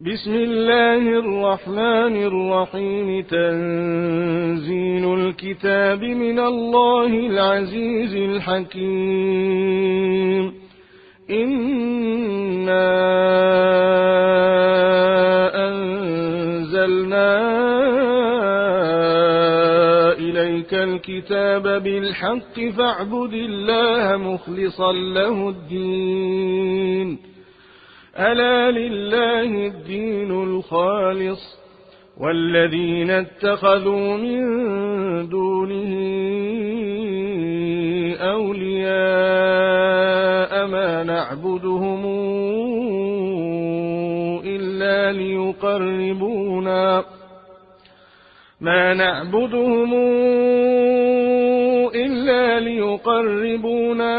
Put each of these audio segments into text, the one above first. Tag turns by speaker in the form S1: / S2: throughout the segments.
S1: بسم الله الرحمن الرحيم. تنزيل الكتاب من الله العزيز الحكيم. إنا أنزلنا إليك الكتاب بالحق فاعبد الله مخلصا له الدين. ألا لله الدين الخالص والذين اتخذوا من دونه أولياء ما نعبدهم إلا ليقربونا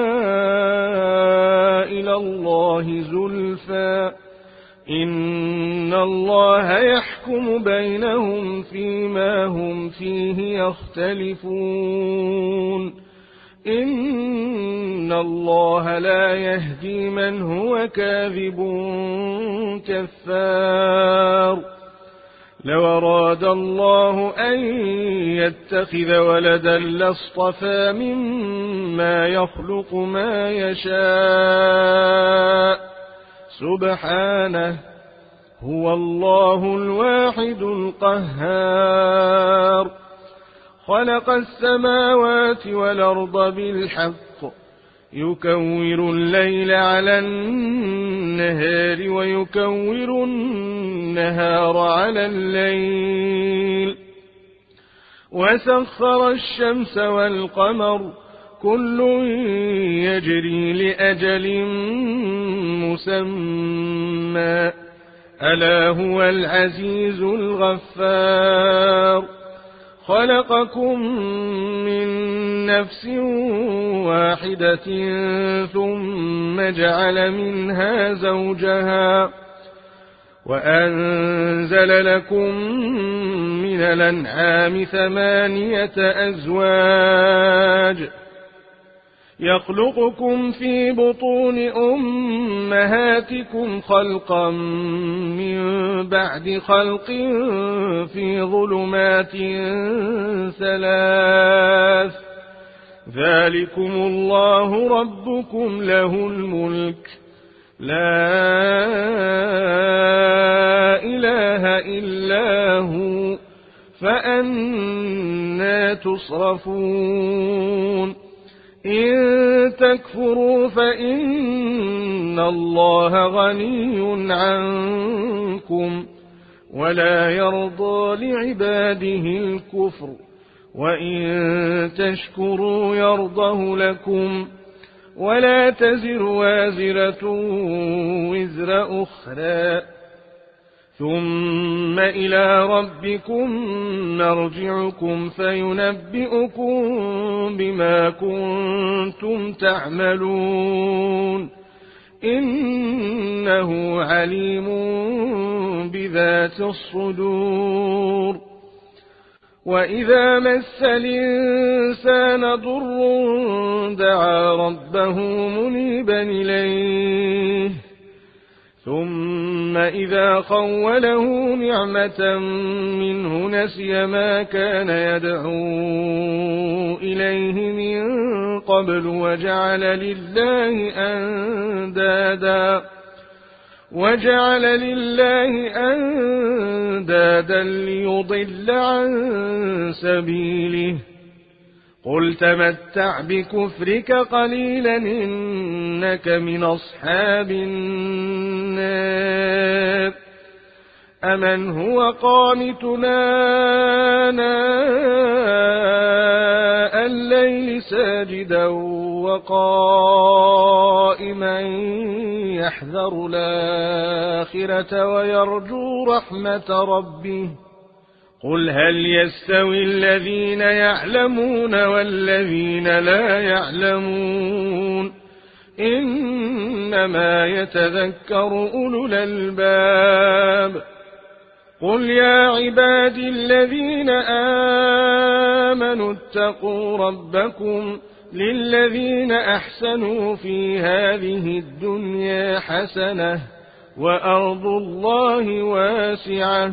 S1: إلى الله زلفى إن الله يحكم بينهم فيما هم فيه يختلفون. إن الله لا يهدي من هو كاذب كفار. لو أراد الله أن يتخذ ولدا لاصطفى مما يخلق ما يشاء سبحانه هو الله الواحد القهار. خلق السماوات والأرض بالحق يكور الليل على النهار ويكور النهار على الليل وسخر الشمس والقمر كل يجري لأجل مسمى ألا هو العزيز الغفار. خلقكم من نفس واحدة ثم جعل منها زوجها وأنزل لكم من الأنعام 8 أزواج يخلقكم في بطون أمهاتكم خلقا من بعد خلق في ظلمات 3 ذلكم الله ربكم له الملك لا إله إلا هو فأنى تصرفون. إن تكفروا فإن الله غني عنكم ولا يرضى لعباده الكفر وإن تشكروا يرضه لكم ولا تزر وازرة وزر أخرى ثم إلى ربكم مرجعكم فينبئكم بما كنتم تعملون إنه عليم بذات الصدور. وإذا مس الإنسان ضر دعا ربه منيبا إليه ثم إذا خوله نعمة منه نسي ما كان يدعو إليه من قبل وجعل لله أندادا ليضل عن سبيله. قل تمتع بكفرك قليلا إنك من أصحاب النار. أمن هو قانتنا آناء الليل ساجدا وقائما يحذر الآخرة ويرجو رحمة ربه قل هل يستوي الذين يعلمون والذين لا يعلمون إنما يتذكر أولو الألباب. قل يا عبادي الذين آمنوا اتقوا ربكم للذين أحسنوا في هذه الدنيا حسنة وأرض الله واسعة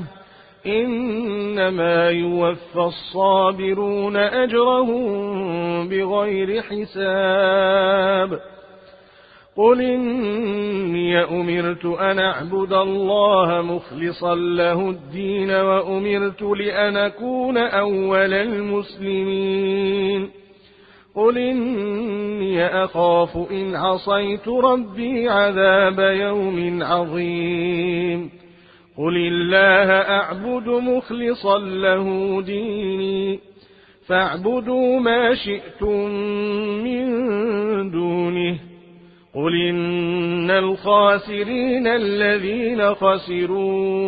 S1: إنما يوفى الصابرون أجرهم بغير حساب قل إني أمرت أن أعبد الله مخلصا له الدين وأمرت لأن أكون أول المسلمين قل إني أخاف إن عصيت ربي عذاب يوم عظيم قل الله أعبد مخلصا له ديني فاعبدوا ما شئتم من دونه قل إن الخاسرين الذين خسروا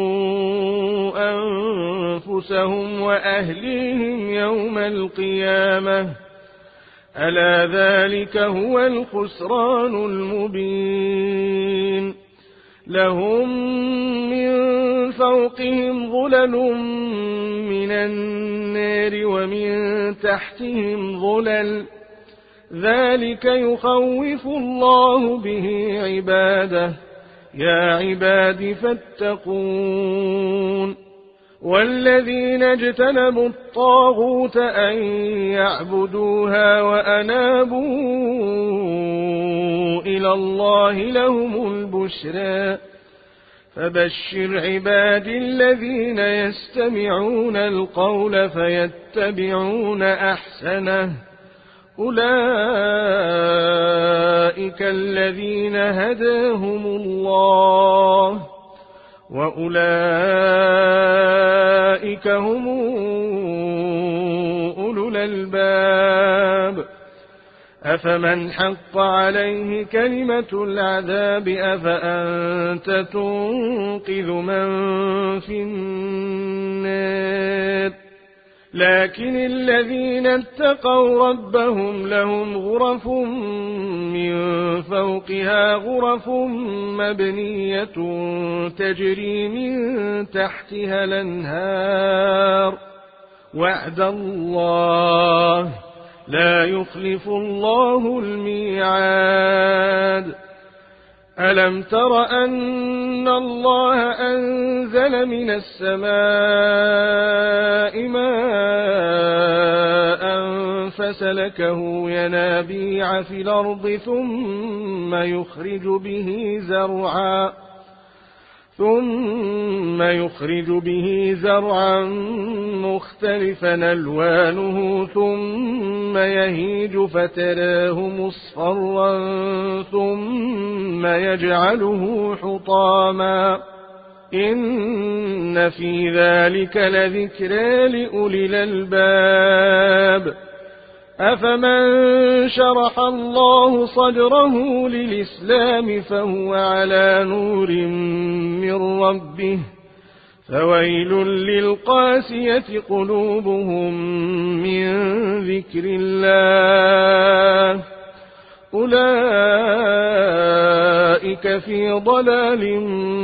S1: أنفسهم وأهليهم يوم القيامة ألا ذلك هو الخسران المبين لهم من فوقهم ظلل من النار ومن تحتهم ظلل ذلك يخوف الله به عباده يا عباد فاتقون والذين اجتنبوا الطاغوت أن يعبدوها وأنابوا إلى الله لهم البشرى فبشر عباد الذين يستمعون القول فيتبعون أحسنه أولئك الذين هداهم الله وأولئك هم أولو الألباب أفمن حق عليه كلمة العذاب أفأنت تنقذ من في النار لكن الذين اتقوا ربهم لهم غرف من فوقها غرف مبنية تجري من تحتها الأنهار وعد الله لا يخلف الله الميعاد ألم تر أن الله أنزل من السماء ماء فسلكه ينابيع في الأرض ثم يخرج به زرعا مختلفا ألوانه ثم يهيج فتراه مصفرا ثم يجعله حطاما إن في ذلك لذكرى لأولي الألباب أفمن شرح الله صدره للإسلام فهو على نور من ربه فويل للقاسية قلوبهم من ذكر الله أولئك في ضلال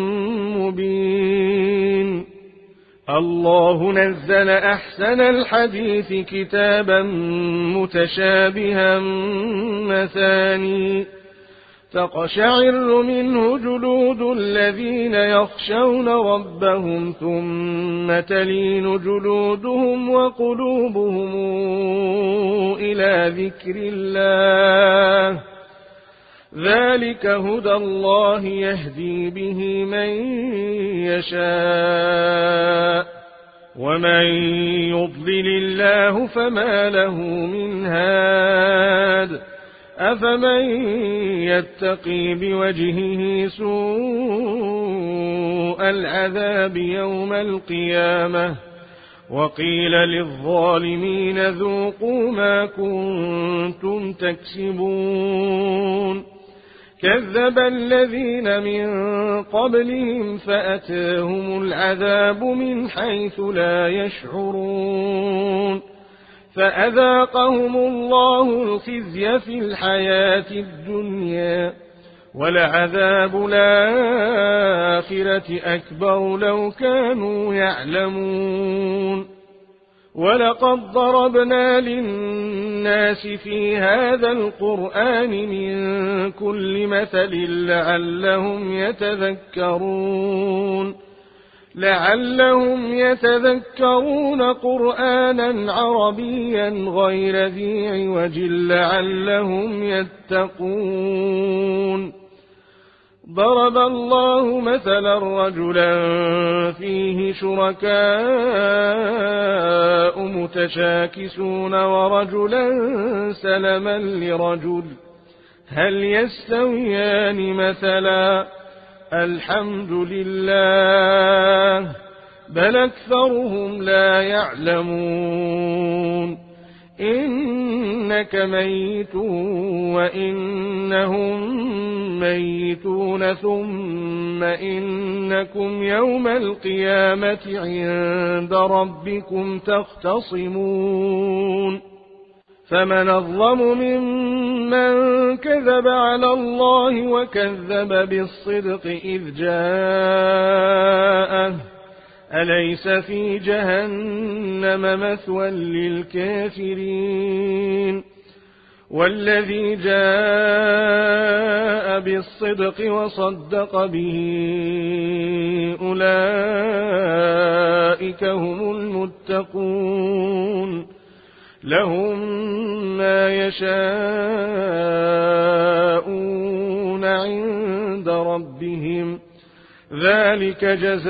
S1: مبين الله نزل أحسن الحديث كتابا متشابها مثاني تقشعر منه جلود الذين يخشون ربهم ثم تلين جلودهم وقلوبهم إلى ذكر الله ذلك هدى الله يهدي به من يشاء ومن يضلل الله فما له من هاد أفمن يتقي بوجهه سوء العذاب يوم القيامة وقيل للظالمين ذوقوا ما كنتم تكسبون كذب الذين من قبلهم فأتاهم العذاب من حيث لا يشعرون فأذاقهم الله الخزي في الحياة الدنيا ولعذاب الآخرة أكبر لو كانوا يعلمون ولقد ضربنا للناس في هذا القرآن من كل مثل لعلهم يتذكرون قرآنا عربيا غير ذي عوج لعلهم يتقون. ضرب الله مثلا رجلا فيه شركاء متشاكسون ورجلا سلما لرجل هل يستويان مثلا الحمد لله بل أكثرهم لا يعلمون. إنك ميت وإنهم ميتون ثم إنكم يوم القيامة عند ربكم تختصمون. فمن أظلم ممن كذب على الله وكذب بالصدق إذ جاءه أليس في جهنم مثوى للكافرين. والذي جاء بالصدق وصدق به أولئك هم المتقون. لهم ما يشاءون عند ربهم ذلك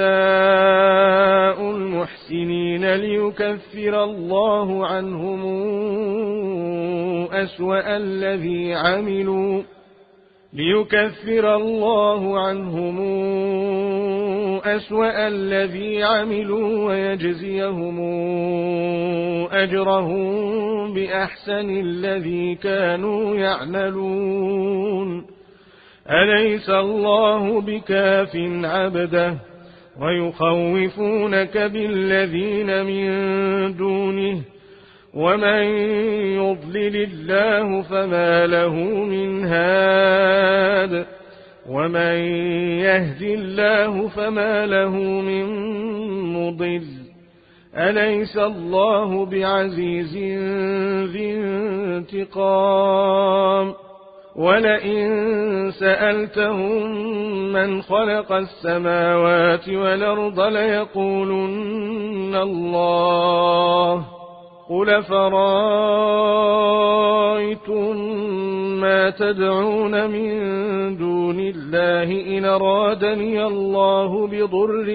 S1: جزاء المحسنين ليكفر الله عنهم أسوأ الذي عملوا ويجزيهم أجرهم بأحسن الذي كانوا يعملون. أليس الله بكاف عبده ويخوفونك بالذين من دونه ومن يضلل الله فما له من هاد ومن يهد الله فما له من مضل. أليس الله بعزيز ذي انتقام. ولئن سألتهم من خلق السماوات والأرض ليقولن الله قل فرأيتم ما تدعون من دون الله إن أرادني الله بضر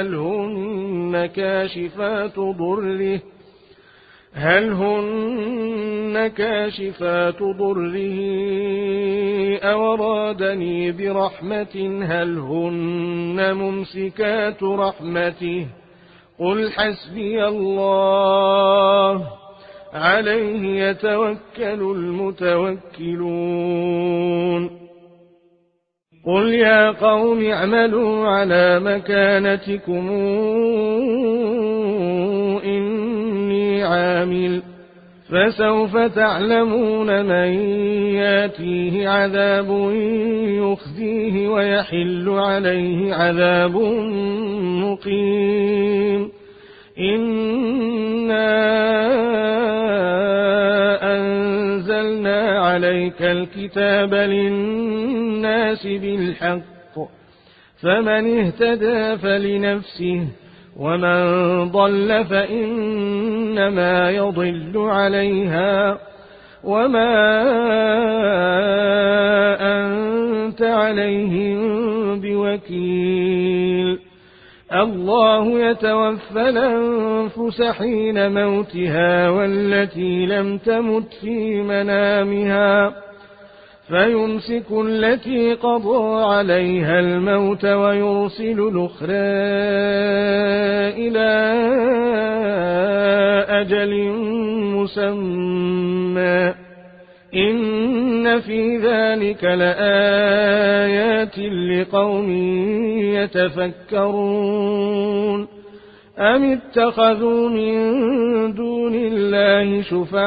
S1: هل هن كاشفات ضره أو أرادني برحمة هل هن ممسكات رحمته قل حسبي الله عليه يتوكل المتوكلون. قل يا قوم اعملوا على مكانتكم إني عامل فسوف تعلمون من ياتيه عذاب يخزيه ويحل عليه عذاب مقيم. إنا أنزلنا عليك الكتاب للناس بالحق فمن اهتدى فلنفسه ومن ضل فإنما يضل عليها وما أنت عليهم بوكيل. الله يتوفى الأنفس حين موتها والتي لم تمت في منامها فيمسك التي قضى عليها الموت ويرسل الأخرى إلى أجل مسمى. إن في ذلك لآيات لقوم يتفكرون. أم اتخذوا من دون الله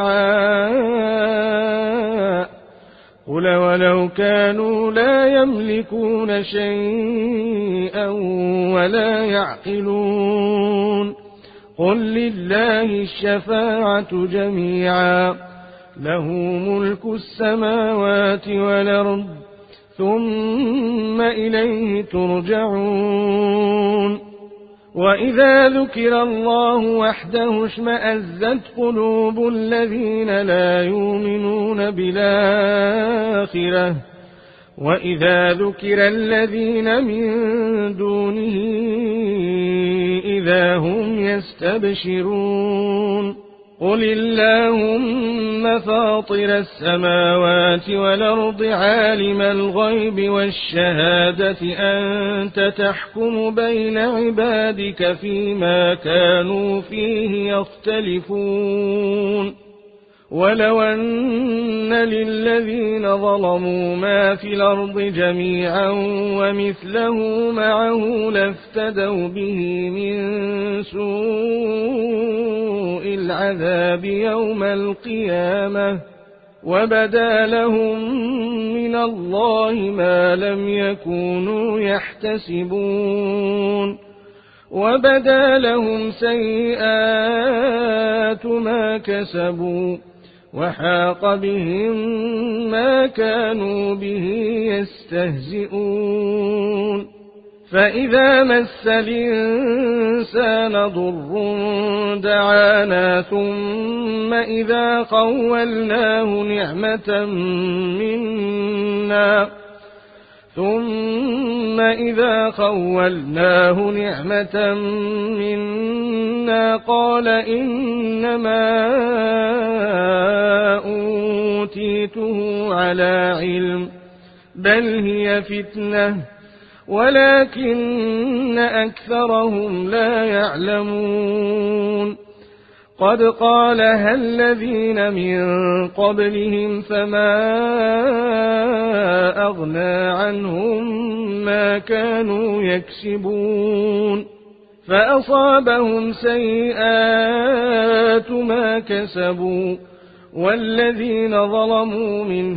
S1: شفعاء قل ولو كانوا لا يملكون شيئا ولا يعقلون قل لله الشفاعة جميعا له ملك السماوات والأرض ثم إليه ترجعون وإذا ذكر الله وحده اشمأزت قلوب الذين لا يؤمنون بالآخرة وإذا ذكر الذين من دونه إذا هم يستبشرون قل اللهم فاطر السماوات والأرض عالم الغيب والشهادة أنت تحكم بين عبادك فيما كانوا فيه يختلفون ولو أن للذين ظلموا ما في الأرض جميعا ومثله معه لافتدوا به من سوء العذاب يوم القيامة وبدا لهم من الله ما لم يكونوا يحتسبون وبدا لهم سيئات ما كسبوا وحاق بهم ما كانوا به يستهزئون فإذا مس الإنسان ضر دعانا ثم إذا خولناه نعمة منا قال إنما أوتيته على علم بل هي فتنة ولكن أكثرهم لا يعلمون قد قالها الذين من قبلهم فما أغنى عنهم ما كانوا يكسبون فأصابهم سيئات ما كسبوا والذين ظلموا من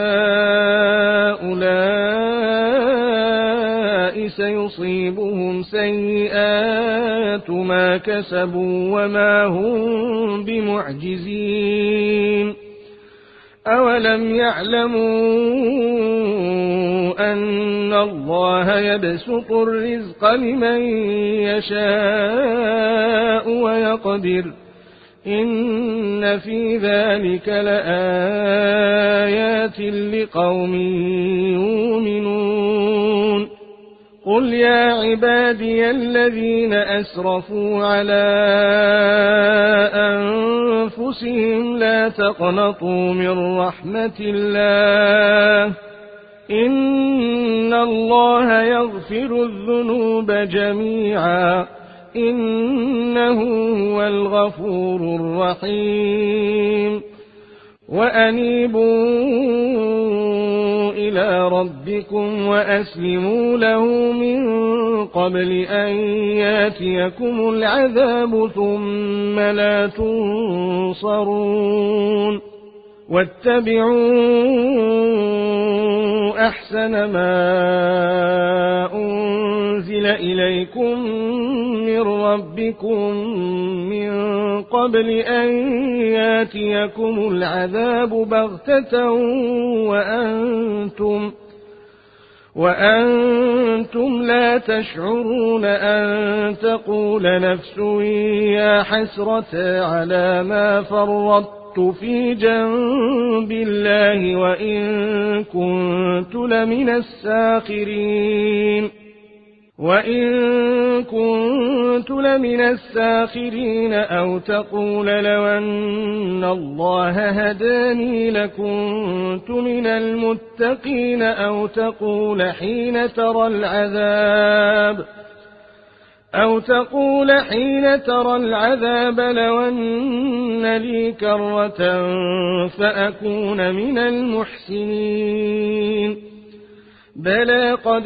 S1: هؤلاء سيصيبهم سيئات ما كسبوا وما هم بمعجزين أولم يعلموا أن الله يبسط الرزق لمن يشاء ويقدر إن في ذلك لآيات لقوم يؤمنون قل يا عبادي الذين أسرفوا على أنفسهم لا تقنطوا من رحمة الله إن الله يغفر الذنوب جميعا إنه هو الغفور الرحيم وأنيبوا إلى ربكم وأسلموا له من قبل أن ياتيكم العذاب ثم لا تنصرون واتبعوا أحسن ما أنزل إليكم من ربكم من قبل أن ياتيكم العذاب بغتة وأنتم لا تشعرون أن تقول نفس يا حسرة على ما فرطت في جنب الله وإن كنت لمن الساخرين أو تقول لو أن الله هداني لكنت من المتقين أو تقول حين ترى العذاب لو أن لي كرة فأكون من المحسنين بلى قد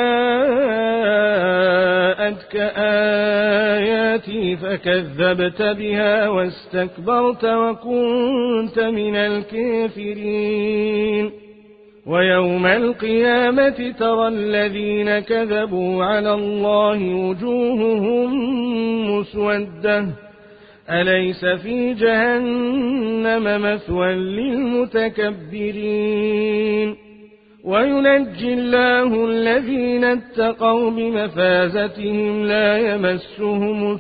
S1: جاءتك آياتي فكذبت بها واستكبرت وكنت من الكافرين ويوم القيامة ترى الذين كذبوا على الله وجوههم مسودة أليس في جهنم مثوى للمتكبرين وينجي الله الذين اتقوا بمفازتهم لا يمسهم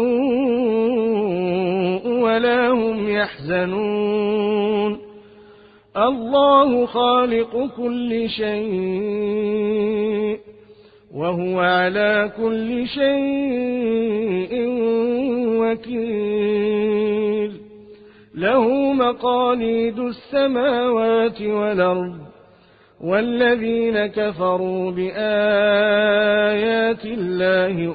S1: السوء ولا هم يحزنون الله خالق كل شيء وهو على كل شيء وكيل له مقاليد السماوات والأرض والذين كفروا بآيات الله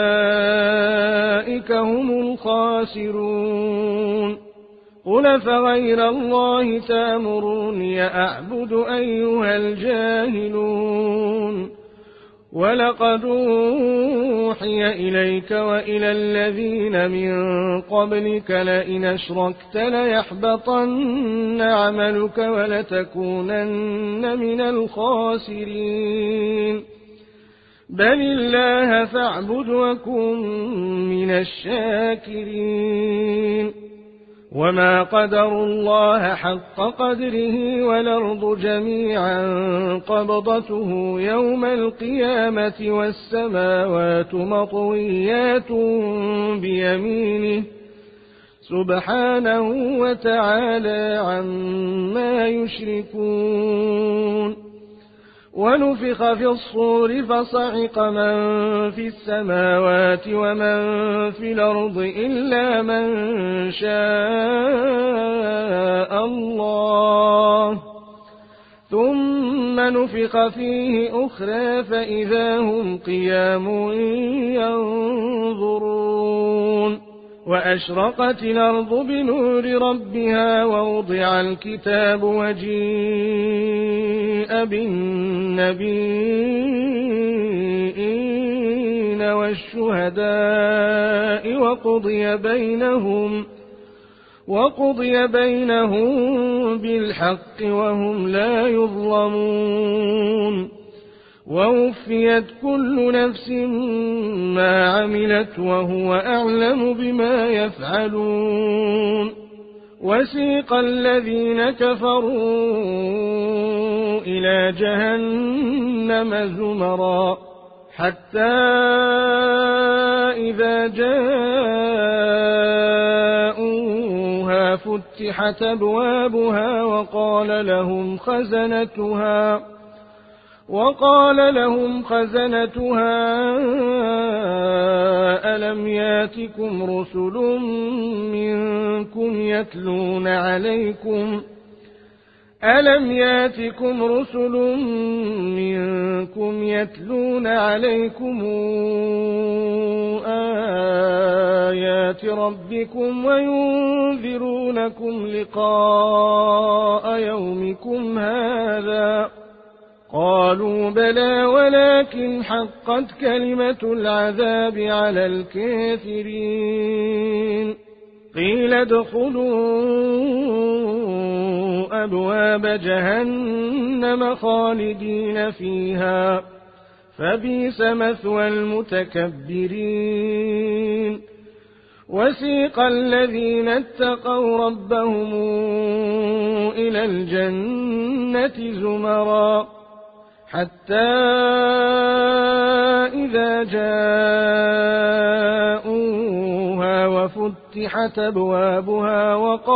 S1: أولئك هم الخاسرون قل فغير الله تأمروني أعبد أيها الجاهلون ولقد أوحي إليك وإلى الذين من قبلك لئن أشركت ليحبطن عملك ولتكونن من الخاسرين بل الله فاعبد وكن من الشاكرين وما قدروا الله حق قدره والأرض جميعا قبضته يوم القيامة والسماوات مطويات بيمينه سبحانه وتعالى عما يشركون ونفخ في الصور فصعق من في السماوات ومن في الأرض إلا من شاء الله ثم نفخ فيه أخرى فإذا هم قيام ينظرون وأشرقت الأرض بنور ربها ووضع الكتاب وجيء بالنبيين والشهداء وقضي بينهم بالحق وهم لا يظلمون ووفيت كل نفس ما عملت وهو أعلم بما يفعلون وسيق الذين كفروا إلى جهنم زمرا حتى إذا جاءوها فتحت أبوابها وقال لهم خزنتها ألم ياتكم رسل منكم يتلون عليكم آيات ربكم وينذرونكم لقاء يومكم هذا قالوا بلى ولكن حقت كلمة العذاب على الكافرين قيل ادخلوا أبواب جهنم خالدين فيها فبئس مثوى المتكبرين وسيق الذين اتقوا ربهم إلى الجنة زمرا حتى إذا جاءوها وفتحت أبوابها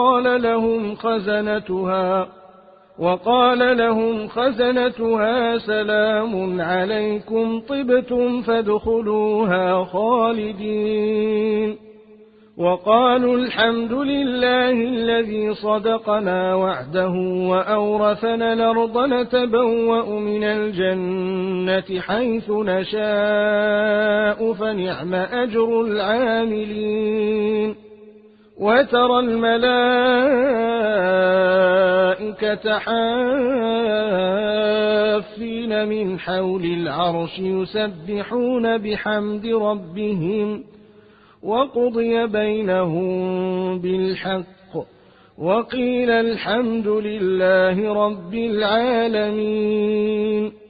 S1: وقال لهم خزنتها سلام عليكم طبتم فادخلوها خالدين وقالوا الحمد لله الذي صدقنا وعده وأورثنا الأرض نتبوأ من الجنة حيث نشاء فنعم أجر العاملين وترى الملائكة حافين من حول العرش يسبحون بحمد ربهم وقضي بينهم بالحق وقيل الحمد لله رب العالمين.